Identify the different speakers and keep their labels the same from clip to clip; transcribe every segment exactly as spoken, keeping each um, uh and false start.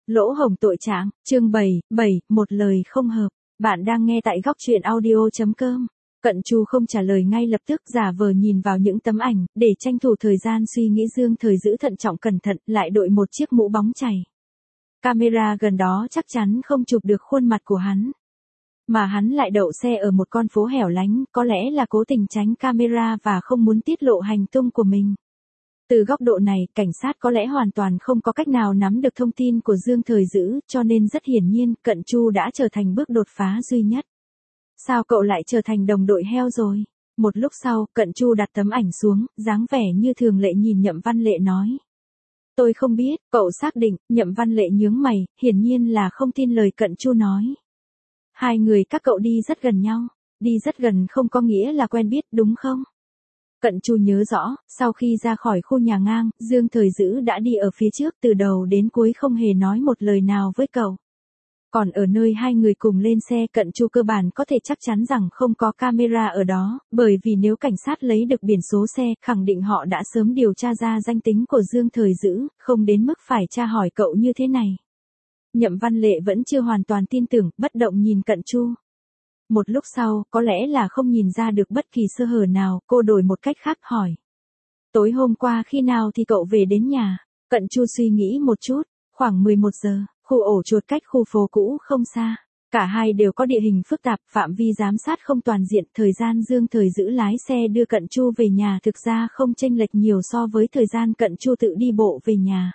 Speaker 1: Lỗ hổng tội trạng, chương bảy, bảy, một lời không hợp. Bạn đang nghe tại góc truyện audio chấm com. Cận Chu không trả lời ngay lập tức, giả vờ nhìn vào những tấm ảnh, để tranh thủ thời gian suy nghĩ. Dương Thời giữ thận trọng cẩn thận, lại đội một chiếc mũ bóng chày. Camera gần đó chắc chắn không chụp được khuôn mặt của hắn. Mà hắn lại đậu xe ở một con phố hẻo lánh, có lẽ là cố tình tránh camera và không muốn tiết lộ hành tung của mình. Từ góc độ này, cảnh sát có lẽ hoàn toàn không có cách nào nắm được thông tin của Dương Thời giữ, cho nên rất hiển nhiên, Cận Chu đã trở thành bước đột phá duy nhất. Sao cậu lại trở thành đồng đội heo rồi? Một lúc sau, Cận Chu đặt tấm ảnh xuống, dáng vẻ như thường lệ nhìn Nhậm Văn Lệ nói. Tôi không biết, cậu xác định. Nhậm Văn Lệ nhướng mày, hiển nhiên là không tin lời Cận Chu nói. Hai người các cậu đi rất gần nhau, đi rất gần không có nghĩa là quen biết, đúng không? Cận Chu nhớ rõ, sau khi ra khỏi khu nhà ngang, Dương Thời giữ đã đi ở phía trước, từ đầu đến cuối không hề nói một lời nào với cậu. Còn ở nơi hai người cùng lên xe, Cận Chu cơ bản có thể chắc chắn rằng không có camera ở đó, bởi vì nếu cảnh sát lấy được biển số xe, khẳng định họ đã sớm điều tra ra danh tính của Dương Thời giữ, không đến mức phải tra hỏi cậu như thế này. Nhậm Văn Lệ vẫn chưa hoàn toàn tin tưởng, bất động nhìn Cận Chu. Một lúc sau, có lẽ là không nhìn ra được bất kỳ sơ hở nào, cô đổi một cách khác hỏi. Tối hôm qua khi nào thì cậu về đến nhà? Cận Chu suy nghĩ một chút, khoảng mười một giờ, khu ổ chuột cách khu phố cũ không xa. Cả hai đều có địa hình phức tạp, phạm vi giám sát không toàn diện, thời gian Dương Thời giữ lái xe đưa Cận Chu về nhà thực ra không chênh lệch nhiều so với thời gian Cận Chu tự đi bộ về nhà.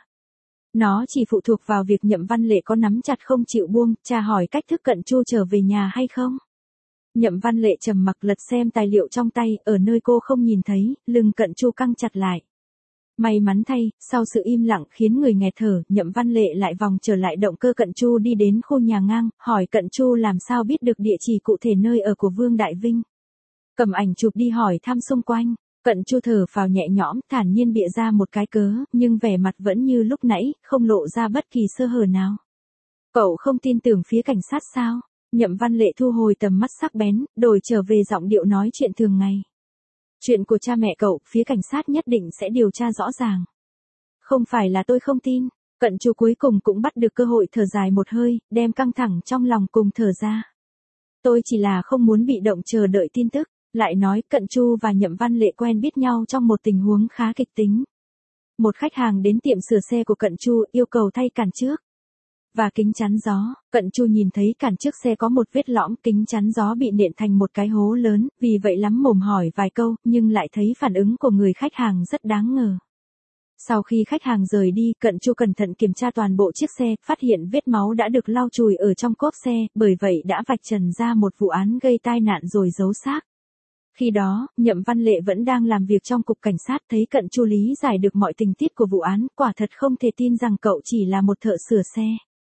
Speaker 1: Nó chỉ phụ thuộc vào việc Nhậm Văn Lệ có nắm chặt không chịu buông, tra hỏi cách thức Cận Chu trở về nhà hay không. Nhậm Văn Lệ trầm mặc lật xem tài liệu trong tay, ở nơi cô không nhìn thấy, lưng Cận Chu căng chặt lại. May mắn thay, sau sự im lặng khiến người nghẹt thở, Nhậm Văn Lệ lại vòng trở lại động cơ Cận Chu đi đến khu nhà ngang, hỏi Cận Chu làm sao biết được địa chỉ cụ thể nơi ở của Vương Đại Vinh. Cầm ảnh chụp đi hỏi thăm xung quanh, Cận Chu thở phào nhẹ nhõm, thản nhiên bịa ra một cái cớ, nhưng vẻ mặt vẫn như lúc nãy, không lộ ra bất kỳ sơ hở nào. Cậu không tin tưởng phía cảnh sát sao? Nhậm Văn Lệ thu hồi tầm mắt sắc bén, đổi trở về giọng điệu nói chuyện thường ngày. Chuyện của cha mẹ cậu, phía cảnh sát nhất định sẽ điều tra rõ ràng. Không phải là tôi không tin. Cận Chu cuối cùng cũng bắt được cơ hội thở dài một hơi, đem căng thẳng trong lòng cùng thở ra. Tôi chỉ là không muốn bị động chờ đợi tin tức. Lại nói, Cận Chu và Nhậm Văn Lệ quen biết nhau trong một tình huống khá kịch tính. Một khách hàng đến tiệm sửa xe của Cận Chu, yêu cầu thay cản trước và kính chắn gió. Cận Chu nhìn thấy cản trước xe có một vết lõm, kính chắn gió bị nện thành một cái hố lớn, vì vậy lắm mồm hỏi vài câu, nhưng lại thấy phản ứng của người khách hàng rất đáng ngờ. Sau khi khách hàng rời đi, Cận Chu cẩn thận kiểm tra toàn bộ chiếc xe, phát hiện vết máu đã được lau chùi ở trong cốp xe, bởi vậy đã vạch trần ra một vụ án gây tai nạn rồi giấu xác. Khi đó, Nhậm Văn Lệ vẫn đang làm việc trong cục cảnh sát, thấy Cận Chu lý giải được mọi tình tiết của vụ án, quả thật không thể tin rằng cậu chỉ là một thợ sửa xe.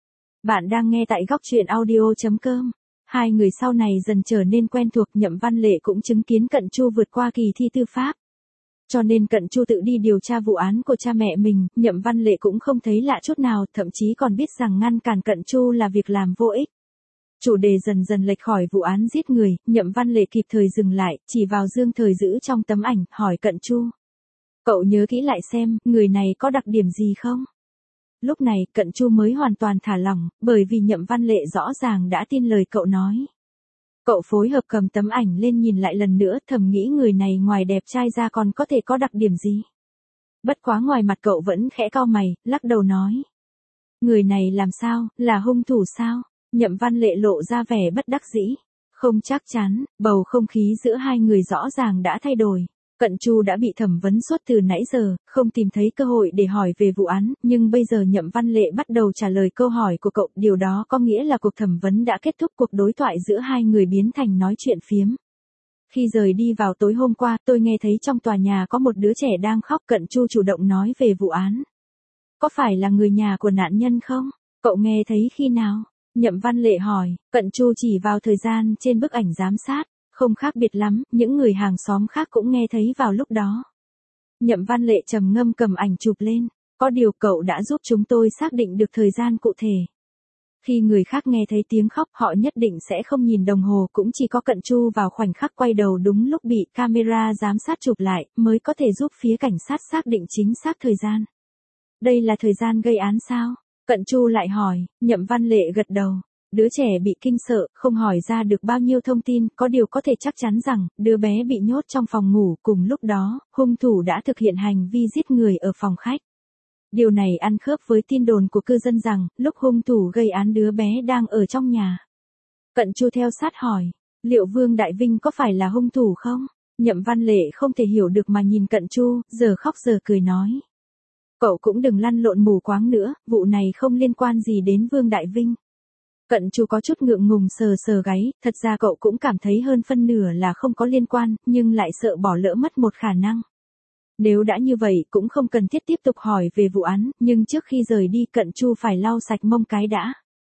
Speaker 1: Bạn đang nghe tại góc truyện audio chấm com. Hai người sau này dần trở nên quen thuộc, Nhậm Văn Lệ cũng chứng kiến Cận Chu vượt qua kỳ thi tư pháp. Cho nên Cận Chu tự đi điều tra vụ án của cha mẹ mình, Nhậm Văn Lệ cũng không thấy lạ chút nào, thậm chí còn biết rằng ngăn cản Cận Chu là việc làm vô ích. Chủ đề dần dần lệch khỏi vụ án giết người, Nhậm Văn Lệ kịp thời dừng lại, chỉ vào Dương Thời giữ trong tấm ảnh, hỏi Cận Chu. Cậu nhớ kỹ lại xem, người này có đặc điểm gì không? Lúc này, Cận Chu mới hoàn toàn thả lỏng, bởi vì Nhậm Văn Lệ rõ ràng đã tin lời cậu nói. Cậu phối hợp cầm tấm ảnh lên nhìn lại lần nữa, thầm nghĩ người này ngoài đẹp trai ra còn có thể có đặc điểm gì. Bất quá ngoài mặt cậu vẫn khẽ cau mày, lắc đầu nói. Người này làm sao, là hung thủ sao? Nhậm Văn Lệ lộ ra vẻ bất đắc dĩ. Không chắc chắn, bầu không khí giữa hai người rõ ràng đã thay đổi. Cận Chu đã bị thẩm vấn suốt từ nãy giờ, không tìm thấy cơ hội để hỏi về vụ án, nhưng bây giờ Nhậm Văn Lệ bắt đầu trả lời câu hỏi của cậu, điều đó có nghĩa là cuộc thẩm vấn đã kết thúc, cuộc đối thoại giữa hai người biến thành nói chuyện phiếm. Khi rời đi vào tối hôm qua, tôi nghe thấy trong tòa nhà có một đứa trẻ đang khóc, Cận Chu chủ động nói về vụ án. Có phải là người nhà của nạn nhân không? Cậu nghe thấy khi nào? Nhậm Văn Lệ hỏi. Cận Chu chỉ vào thời gian trên bức ảnh giám sát. Không khác biệt lắm, những người hàng xóm khác cũng nghe thấy vào lúc đó. Nhậm Văn Lệ trầm ngâm cầm ảnh chụp lên. Có điều cậu đã giúp chúng tôi xác định được thời gian cụ thể. Khi người khác nghe thấy tiếng khóc, họ nhất định sẽ không nhìn đồng hồ, cũng chỉ có Cận Chu vào khoảnh khắc quay đầu đúng lúc bị camera giám sát chụp lại, mới có thể giúp phía cảnh sát xác định chính xác thời gian. Đây là thời gian gây án sao? Cận Chu lại hỏi, Nhậm Văn Lệ gật đầu. Đứa trẻ bị kinh sợ, không hỏi ra được bao nhiêu thông tin, có điều có thể chắc chắn rằng, đứa bé bị nhốt trong phòng ngủ, cùng lúc đó, hung thủ đã thực hiện hành vi giết người ở phòng khách. Điều này ăn khớp với tin đồn của cư dân rằng, lúc hung thủ gây án đứa bé đang ở trong nhà. Cận Chu theo sát hỏi, liệu Vương Đại Vinh có phải là hung thủ không? Nhậm Văn Lệ không thể hiểu được mà nhìn Cận Chu, giờ khóc giờ cười nói. Cậu cũng đừng lăn lộn mù quáng nữa, vụ này không liên quan gì đến Vương Đại Vinh. Cận Chu có chút ngượng ngùng sờ sờ gáy, thật ra cậu cũng cảm thấy hơn phân nửa là không có liên quan, nhưng lại sợ bỏ lỡ mất một khả năng. Nếu đã như vậy cũng không cần thiết tiếp tục hỏi về vụ án, nhưng trước khi rời đi Cận Chu phải lau sạch mông cái đã.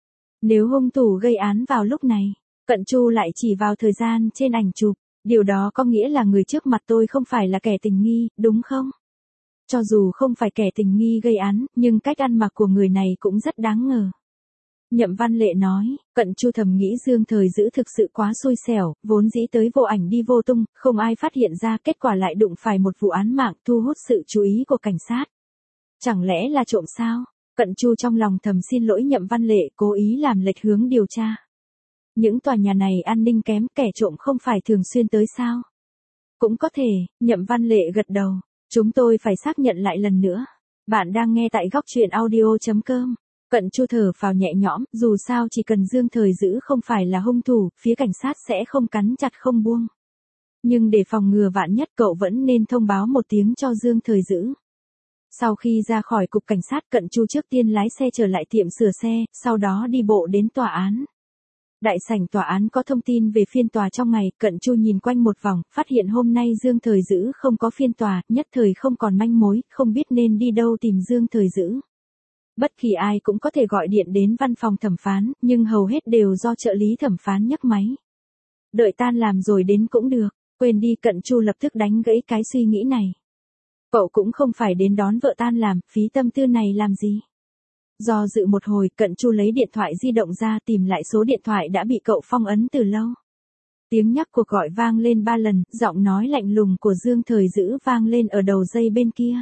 Speaker 1: Nếu hung thủ gây án vào lúc này, Cận Chu lại chỉ vào thời gian trên ảnh chụp, điều đó có nghĩa là người trước mặt tôi không phải là kẻ tình nghi, đúng không? Cho dù không phải kẻ tình nghi gây án, nhưng cách ăn mặc của người này cũng rất đáng ngờ. Nhậm Văn Lệ nói, Cận Chu thầm nghĩ Dương Thời Dữ thực sự quá xui xẻo, vốn dĩ tới vô ảnh đi vô tung, không ai phát hiện ra, kết quả lại đụng phải một vụ án mạng thu hút sự chú ý của cảnh sát. Chẳng lẽ là trộm sao? Cận Chu trong lòng thầm xin lỗi Nhậm Văn Lệ, cố ý làm lệch hướng điều tra. Những tòa nhà này an ninh kém, kẻ trộm không phải thường xuyên tới sao? Cũng có thể, Nhậm Văn Lệ gật đầu, chúng tôi phải xác nhận lại lần nữa. Bạn đang nghe tại góc truyện audio chấm com. Cận Chu thở phào nhẹ nhõm, dù sao chỉ cần Dương Thời Dữ không phải là hung thủ, phía cảnh sát sẽ không cắn chặt không buông. Nhưng để phòng ngừa vạn nhất cậu vẫn nên thông báo một tiếng cho Dương Thời Dữ. Sau khi ra khỏi cục cảnh sát, Cận Chu trước tiên lái xe trở lại tiệm sửa xe, sau đó đi bộ đến tòa án. Đại sảnh tòa án có thông tin về phiên tòa trong ngày, Cận Chu nhìn quanh một vòng, phát hiện hôm nay Dương Thời Dữ không có phiên tòa, nhất thời không còn manh mối, không biết nên đi đâu tìm Dương Thời Dữ. Bất kỳ ai cũng có thể gọi điện đến văn phòng thẩm phán, nhưng hầu hết đều do trợ lý thẩm phán nhấc máy. Đợi tan làm rồi đến cũng được, quên đi. Cận Chu lập tức đánh gãy cái suy nghĩ này. Cậu cũng không phải đến đón vợ tan làm, phí tâm tư này làm gì? Do dự một hồi, Cận Chu lấy điện thoại di động ra tìm lại số điện thoại đã bị cậu phong ấn từ lâu. Tiếng nhắc cuộc gọi vang lên ba lần, giọng nói lạnh lùng của Dương Thời Dữ vang lên ở đầu dây bên kia.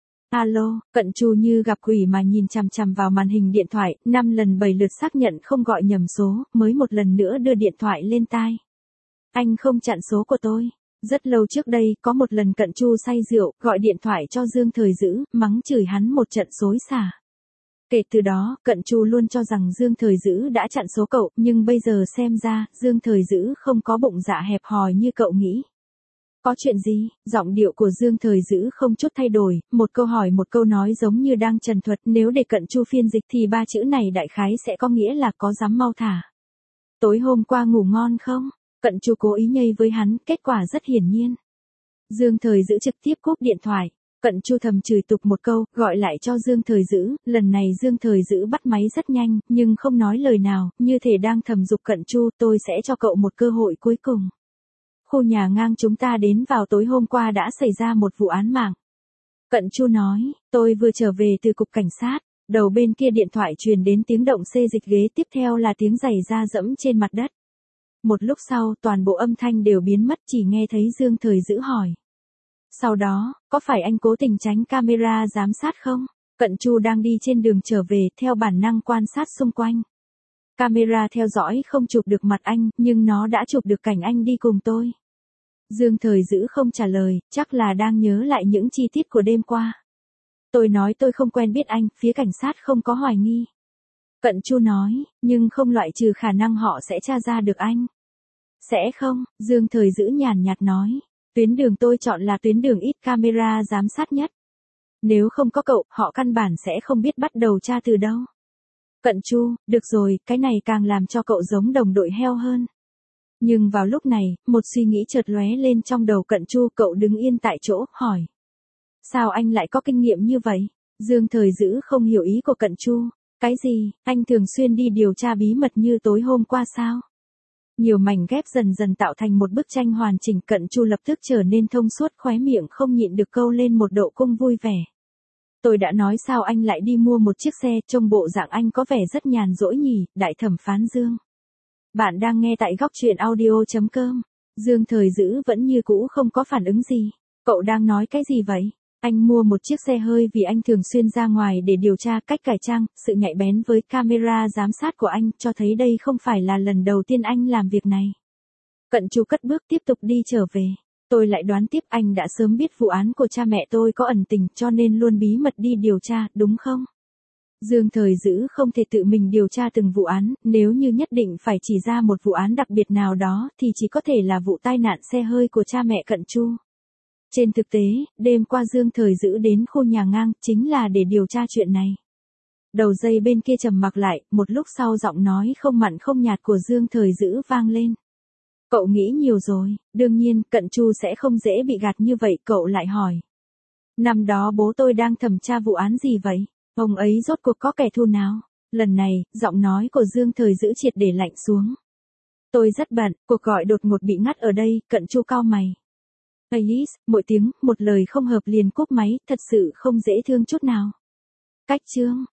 Speaker 1: Alo, Cận Chu như gặp quỷ mà nhìn chằm chằm vào màn hình điện thoại, năm lần bảy lượt xác nhận không gọi nhầm số, mới một lần nữa đưa điện thoại lên tai. Anh không chặn số của tôi. Rất lâu trước đây, có một lần Cận Chu say rượu, gọi điện thoại cho Dương Thời Dữ, mắng chửi hắn một trận xối xả. Kể từ đó, Cận Chu luôn cho rằng Dương Thời Dữ đã chặn số cậu, nhưng bây giờ xem ra, Dương Thời Dữ không có bụng dạ hẹp hòi như cậu nghĩ. Có chuyện gì? Giọng điệu của Dương Thời Dữ không chút thay đổi, một câu hỏi một câu nói giống như đang trần thuật, nếu để Cận Chu phiên dịch thì ba chữ này đại khái sẽ có nghĩa là có dám mau thả. Tối hôm qua ngủ ngon không? Cận Chu cố ý nhây với hắn, kết quả rất hiển nhiên. Dương Thời Dữ trực tiếp cúp điện thoại. Cận Chu thầm chửi tục một câu, gọi lại cho Dương Thời Dữ, lần này Dương Thời Dữ bắt máy rất nhanh, nhưng không nói lời nào, như thể đang thầm giục Cận Chu, tôi sẽ cho cậu một cơ hội cuối cùng. Khu nhà ngang chúng ta đến vào tối hôm qua đã xảy ra một vụ án mạng. Cận Chu nói, tôi vừa trở về từ cục cảnh sát, đầu bên kia điện thoại truyền đến tiếng động xê dịch ghế, tiếp theo là tiếng giày da dẫm trên mặt đất. Một lúc sau, toàn bộ âm thanh đều biến mất, chỉ nghe thấy Dương Thời Dữ hỏi. Sau đó, có phải anh cố tình tránh camera giám sát không? Cận Chu đang đi trên đường trở về, theo bản năng quan sát xung quanh. Camera theo dõi không chụp được mặt anh, nhưng nó đã chụp được cảnh anh đi cùng tôi. Dương Thời Dữ không trả lời, chắc là đang nhớ lại những chi tiết của đêm qua. Tôi nói tôi không quen biết anh, phía cảnh sát không có hoài nghi. Cận Chu nói, nhưng không loại trừ khả năng họ sẽ tra ra được anh. Sẽ không, Dương Thời Dữ nhàn nhạt nói. Tuyến đường tôi chọn là tuyến đường ít camera giám sát nhất. Nếu không có cậu, họ căn bản sẽ không biết bắt đầu tra từ đâu. Cận Chu, được rồi, cái này càng làm cho cậu giống đồng đội heo hơn. Nhưng vào lúc này, một suy nghĩ chợt lóe lên trong đầu Cận Chu, cậu đứng yên tại chỗ, hỏi. Sao anh lại có kinh nghiệm như vậy? Dương Thời Dữ không hiểu ý của Cận Chu. Cái gì, anh thường xuyên đi điều tra bí mật như tối hôm qua sao? Nhiều mảnh ghép dần dần tạo thành một bức tranh hoàn chỉnh. Cận Chu lập tức trở nên thông suốt, khóe miệng không nhịn được câu lên một độ cung vui vẻ. Tôi đã nói sao anh lại đi mua một chiếc xe, trông bộ dạng anh có vẻ rất nhàn rỗi nhỉ, đại thẩm phán Dương. Bạn đang nghe tại góc truyện audio chấm com. Dương Thời Dữ vẫn như cũ không có phản ứng gì. Cậu đang nói cái gì vậy? Anh mua một chiếc xe hơi vì anh thường xuyên ra ngoài để điều tra cách cải trang, sự nhạy bén với camera giám sát của anh cho thấy đây không phải là lần đầu tiên anh làm việc này. Cận Chu cất bước tiếp tục đi trở về. Tôi lại đoán tiếp anh đã sớm biết vụ án của cha mẹ tôi có ẩn tình cho nên luôn bí mật đi điều tra, đúng không? Dương Thời Dữ không thể tự mình điều tra từng vụ án, nếu như nhất định phải chỉ ra một vụ án đặc biệt nào đó thì chỉ có thể là vụ tai nạn xe hơi của cha mẹ Cận Chu. Trên thực tế, đêm qua Dương Thời Dữ đến khu nhà ngang chính là để điều tra chuyện này. Đầu dây bên kia trầm mặc lại, một lúc sau giọng nói không mặn không nhạt của Dương Thời Dữ vang lên. Cậu nghĩ nhiều rồi, đương nhiên, Cận Chu sẽ không dễ bị gạt như vậy, cậu lại hỏi. Năm đó bố tôi đang thẩm tra vụ án gì vậy? Ông ấy rốt cuộc có kẻ thù nào? Lần này, giọng nói của Dương Thời Dữ triệt để lạnh xuống. Tôi rất bận, cuộc gọi đột ngột bị ngắt ở đây, Cận Chu cau mày. Alice, mỗi tiếng, một lời không hợp liền cúp máy, thật sự không dễ thương chút nào. Cách chương